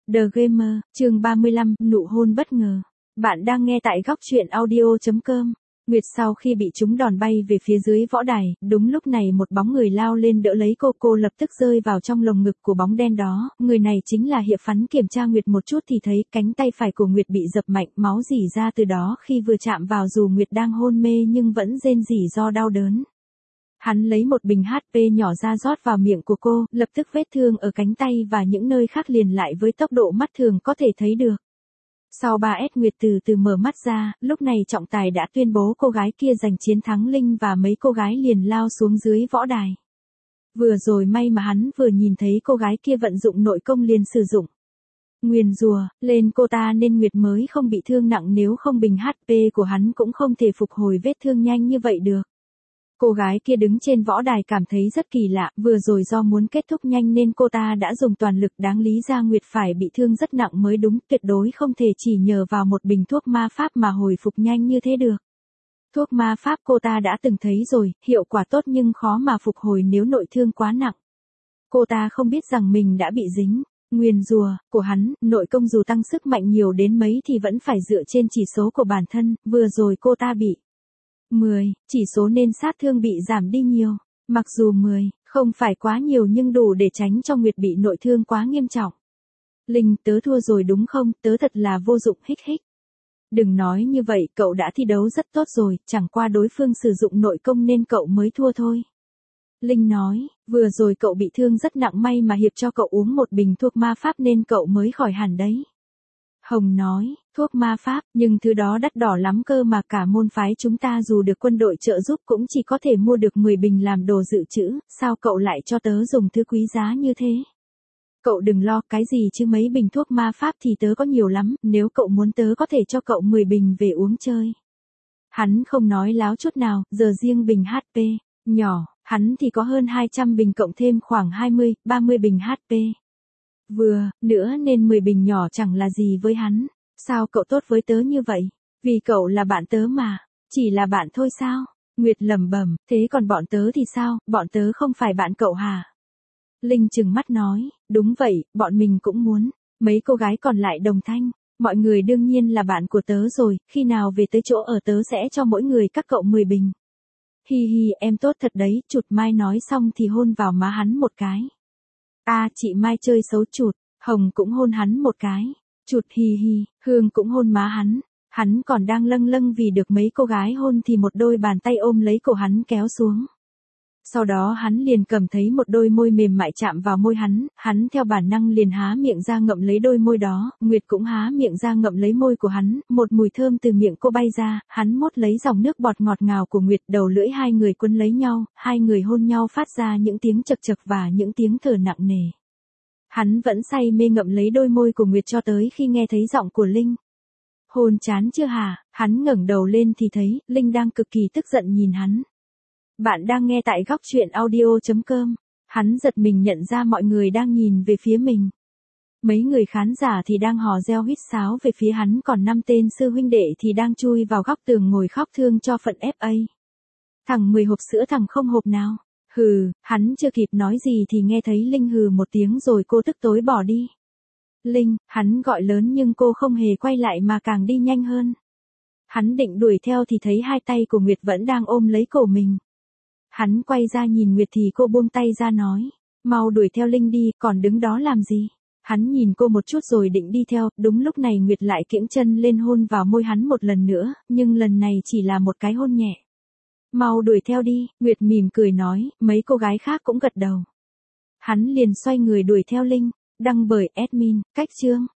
The Gamer, chương 35, nụ hôn bất ngờ. Bạn đang nghe tại góc truyện audio.com. Nguyệt sau khi bị chúng đòn bay về phía dưới võ đài, đúng lúc này một bóng người lao lên đỡ lấy cô lập tức rơi vào trong lồng ngực của bóng đen đó. Người này chính là Hiệp Phắn. Kiểm tra Nguyệt một chút thì thấy cánh tay phải của Nguyệt bị dập mạnh, máu rỉ ra từ đó khi vừa chạm vào, dù Nguyệt đang hôn mê nhưng vẫn rên rỉ do đau đớn. Hắn lấy một bình HP nhỏ ra rót vào miệng của cô, lập tức vết thương ở cánh tay và những nơi khác liền lại với tốc độ mắt thường có thể thấy được. Sau 3S Nguyệt từ từ mở mắt ra, lúc này trọng tài đã tuyên bố cô gái kia giành chiến thắng. Linh và mấy cô gái liền lao xuống dưới võ đài. Vừa rồi may mà hắn vừa nhìn thấy cô gái kia vận dụng nội công liền sử dụng nguyền rùa lên cô ta nên Nguyệt mới không bị thương nặng, nếu không bình HP của hắn cũng không thể phục hồi vết thương nhanh như vậy được. Cô gái kia đứng trên võ đài cảm thấy rất kỳ lạ, vừa rồi do muốn kết thúc nhanh nên cô ta đã dùng toàn lực, đáng lý ra Nguyệt phải bị thương rất nặng mới đúng, tuyệt đối không thể chỉ nhờ vào một bình thuốc ma pháp mà hồi phục nhanh như thế được. Thuốc ma pháp cô ta đã từng thấy rồi, hiệu quả tốt nhưng khó mà phục hồi nếu nội thương quá nặng. Cô ta không biết rằng mình đã bị dính nguyền rùa của hắn, nội công dù tăng sức mạnh nhiều đến mấy thì vẫn phải dựa trên chỉ số của bản thân, vừa rồi cô ta bị 10, chỉ số nên sát thương bị giảm đi nhiều. Mặc dù 10, không phải quá nhiều nhưng đủ để tránh cho Nguyệt bị nội thương quá nghiêm trọng. Linh, tớ thua rồi đúng không? Tớ thật là vô dụng, hích hích. Đừng nói như vậy, cậu đã thi đấu rất tốt rồi, chẳng qua đối phương sử dụng nội công nên cậu mới thua thôi. Linh nói, vừa rồi cậu bị thương rất nặng, may mà Hiệp cho cậu uống một bình thuốc ma pháp nên cậu mới khỏi hẳn đấy. Hồng nói, thuốc ma pháp, nhưng thứ đó đắt đỏ lắm cơ mà, cả môn phái chúng ta dù được quân đội trợ giúp cũng chỉ có thể mua được 10 bình làm đồ dự trữ, sao cậu lại cho tớ dùng thứ quý giá như thế? Cậu đừng lo, cái gì chứ mấy bình thuốc ma pháp thì tớ có nhiều lắm, nếu cậu muốn tớ có thể cho cậu 10 bình về uống chơi. Hắn không nói láo chút nào, giờ riêng bình HP nhỏ, hắn thì có hơn 200 bình cộng thêm khoảng 20, 30 bình HP. Vừa, nữa nên 10 bình nhỏ chẳng là gì với hắn. Sao cậu tốt với tớ như vậy? Vì cậu là bạn tớ mà. Chỉ là bạn thôi sao? Nguyệt lẩm bẩm, thế còn bọn tớ thì sao? Bọn tớ không phải bạn cậu hả? Linh trừng mắt nói, đúng vậy, bọn mình cũng muốn. Mấy cô gái còn lại đồng thanh, mọi người đương nhiên là bạn của tớ rồi, khi nào về tới chỗ ở tớ sẽ cho mỗi người các cậu 10 bình. Hi hi, em tốt thật đấy. Chụt Mai nói xong thì hôn vào má hắn một cái. Chị Mai chơi xấu chụt. Hồng cũng hôn hắn một cái. Chụt hi hi, Hương cũng hôn má hắn. Hắn còn đang lâng lâng vì được mấy cô gái hôn thì một đôi bàn tay ôm lấy cổ hắn kéo xuống. Sau đó hắn liền cầm thấy một đôi môi mềm mại chạm vào môi hắn theo bản năng liền há miệng ra ngậm lấy đôi môi đó, Nguyệt cũng há miệng ra ngậm lấy môi của hắn, một mùi thơm từ miệng cô bay ra, hắn mốt lấy dòng nước bọt ngọt ngào của Nguyệt, đầu lưỡi hai người quấn lấy nhau, hai người hôn nhau phát ra những tiếng chật chật và những tiếng thở nặng nề. Hắn vẫn say mê ngậm lấy đôi môi của Nguyệt cho tới khi nghe thấy giọng của Linh. Hôn chán chưa hả? Hắn ngẩng đầu lên thì thấy, Linh đang cực kỳ tức giận nhìn hắn. Bạn đang nghe tại góc truyện audio.com. Hắn giật mình nhận ra mọi người đang nhìn về phía mình. Mấy người khán giả thì đang hò reo huýt sáo về phía hắn, còn 5 tên sư huynh đệ thì đang chui vào góc tường ngồi khóc thương cho phận FA. Thằng 10 hộp sữa, thằng không hộp nào. Hừ, hắn chưa kịp nói gì thì nghe thấy Linh hừ một tiếng rồi cô tức tối bỏ đi. Linh, hắn gọi lớn nhưng cô không hề quay lại mà càng đi nhanh hơn. Hắn định đuổi theo thì thấy hai tay của Nguyệt vẫn đang ôm lấy cổ mình. Hắn quay ra nhìn Nguyệt thì cô buông tay ra nói, mau đuổi theo Linh đi, còn đứng đó làm gì? Hắn nhìn cô một chút rồi định đi theo, đúng lúc này Nguyệt lại kiễng chân lên hôn vào môi hắn một lần nữa, nhưng lần này chỉ là một cái hôn nhẹ. Mau đuổi theo đi, Nguyệt mỉm cười nói, mấy cô gái khác cũng gật đầu. Hắn liền xoay người đuổi theo Linh, đăng bởi admin, cách chương.